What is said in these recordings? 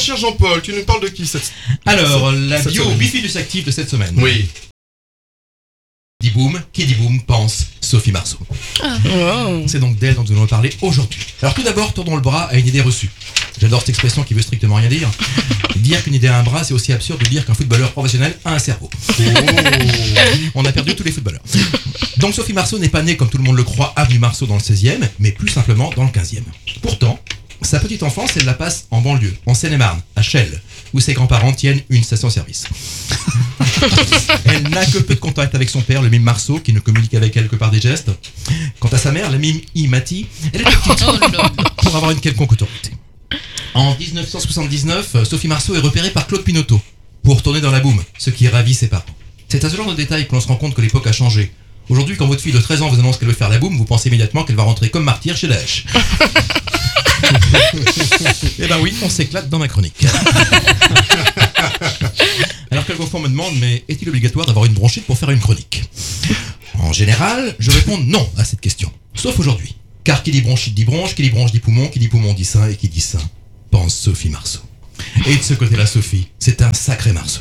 cher Jean-Paul, tu nous parles de qui cette... Alors, la cette bio semaine. bifidus active de cette semaine. Oui. Dit boom, qui dit boom pense Sophie Marceau. Oh. C'est donc d'elle dont nous allons parler aujourd'hui. Alors tout d'abord, tournons le bras à une idée reçue. J'adore cette expression qui veut strictement rien dire. Dire qu'une idée a un bras, c'est aussi absurde de dire qu'un footballeur professionnel a un cerveau. On a perdu tous les footballeurs. Donc Sophie Marceau n'est pas née, comme tout le monde le croit, avenue Marceau dans le 16e, mais plus simplement dans le 15e. Pourtant, sa petite enfance, elle la passe en banlieue, en Seine-et-Marne, à Chelles, où ses grands-parents tiennent une station-service. Elle n'a que peu de contact avec son père, le mime Marceau, qui ne communique avec elle que par des gestes. Quant à sa mère, la mime Imati, elle est petite pour avoir une quelconque autorité. En 1979, Sophie Marceau est repérée par Claude Pinoteau pour tourner dans la boum, ce qui ravit ses parents. C'est à ce genre de détails que l'on se rend compte que l'époque a changé. Aujourd'hui, quand votre fille de 13 ans vous annonce qu'elle veut faire la boum, vous pensez immédiatement qu'elle va rentrer comme martyr chez Daesh. Eh ben oui, on s'éclate dans ma chronique. Alors quelquefois on me demande, mais est-il obligatoire d'avoir une bronchite pour faire une chronique ? En général, je réponds non à cette question. Sauf aujourd'hui. Car qui dit bronchite dit bronche, qui dit bronche dit poumon dit sein, et qui dit sein pense Sophie Marceau. Et de ce côté-là, Sophie, c'est un sacré Marceau.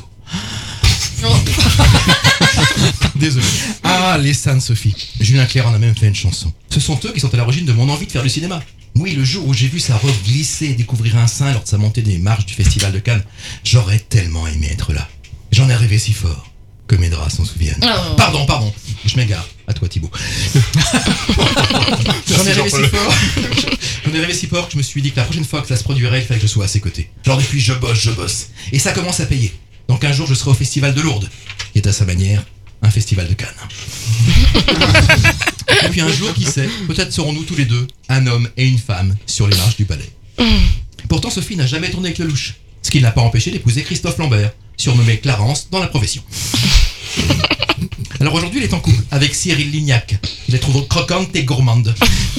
Désolé. Ah, les seins de Sophie. Julien Clerc en a même fait une chanson. Ce sont eux qui sont à l'origine de mon envie de faire du cinéma. Oui, le jour où j'ai vu sa robe glisser et découvrir un sein lors de sa montée des marches du Festival de Cannes, j'aurais tellement aimé être là. J'en ai rêvé si fort que mes draps s'en souviennent. Oh. Pardon, je m'égare. À toi, Thibaut. J'en ai rêvé si fort que je me suis dit que la prochaine fois que ça se produirait, il fallait que je sois à ses côtés. Alors depuis, je bosse. Et ça commence à payer. Donc un jour, je serai au Festival de Lourdes, qui est à sa manière un festival de Cannes. Et puis un jour, qui sait, peut-être serons-nous tous les deux un homme et une femme sur les marches du palais. Pourtant, Sophie n'a jamais tourné avec Lelouch, ce qui ne l'a pas empêché d'épouser Christophe Lambert, surnommé Clarence dans la profession. Alors aujourd'hui, il est en couple avec Cyril Lignac. Il la trouve croquante et gourmande.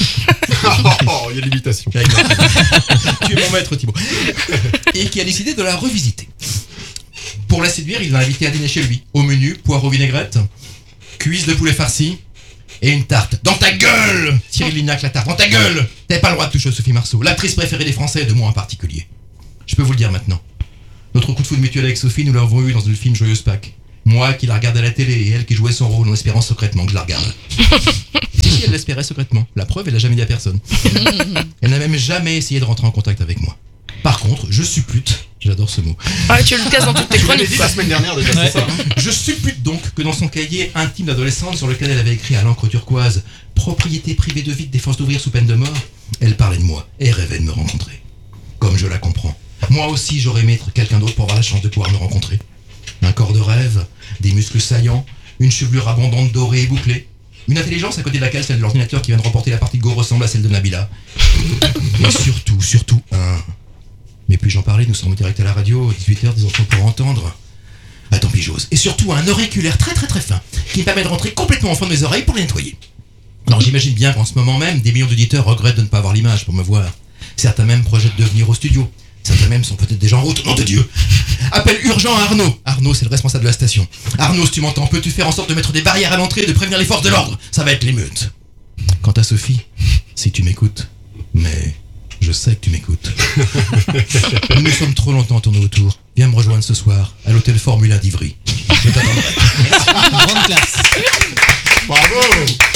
Oh, il y a l'imitation. Tu es mon maître, Thibaut. Et qui a décidé de la revisiter. Pour la séduire, il l'a invitée à dîner chez lui. Au menu, poireaux vinaigrette, cuisse de poulet farci et une tarte. Dans ta gueule, Cyril Lignac, la tarte. Dans ta gueule. T'avais pas le droit de toucher Sophie Marceau, l'actrice préférée des Français, de moi en particulier. Je peux vous le dire maintenant. Notre coup de foudre mutuel avec Sophie, nous l'avons eu dans le film Joyeuse Pâques. Moi qui la regardais à la télé et elle qui jouait son rôle en espérant secrètement que je la regarde. Si, elle l'espérait secrètement. La preuve, elle l'a jamais dit à personne. Elle n'a même jamais essayé de rentrer en contact avec moi. Par contre, je suppute, j'adore ce mot. Ah, tu le cases dans toutes tes Tu l'avais chroniques. dit la semaine dernière déjà, c'est ça. Je suppute donc que dans son cahier intime d'adolescente sur lequel elle avait écrit à l'encre turquoise « Propriété privée de vie de défense d'ouvrir sous peine de mort », elle parlait de moi et rêvait de me rencontrer. Comme je la comprends. Moi aussi, j'aurais aimé être quelqu'un d'autre pour avoir la chance de pouvoir me rencontrer. Un corps de rêve, des muscles saillants, une chevelure abondante dorée et bouclée, une intelligence à côté de laquelle celle de l'ordinateur qui vient de remporter la partie de Go ressemble à celle de Nabila. Et surtout un... Mais puis j'en parlais, nous sommes direct à la radio, 18h, des enfants pour entendre. Ah tant pis j'ose. Et surtout un auriculaire très fin, qui me permet de rentrer complètement au fond de mes oreilles pour les nettoyer. Alors j'imagine bien qu'en ce moment même, des millions d'auditeurs regrettent de ne pas avoir l'image pour me voir. Certains même projettent de venir au studio. Certains même sont peut-être déjà en route. Nom de Dieu. Appel urgent à Arnaud. Arnaud, c'est le responsable de la station. Arnaud, si tu m'entends, peux-tu faire en sorte de mettre des barrières à l'entrée et de prévenir les forces de l'ordre ? Ça va être l'émeute. Quant à Sophie, si tu m'écoutes, mais je sais que tu m'écoutes. Nous nous sommes trop longtemps tournés autour. Viens me rejoindre ce soir à l'hôtel Formule 1 d'Ivry. Je t'attendrai. Bravo.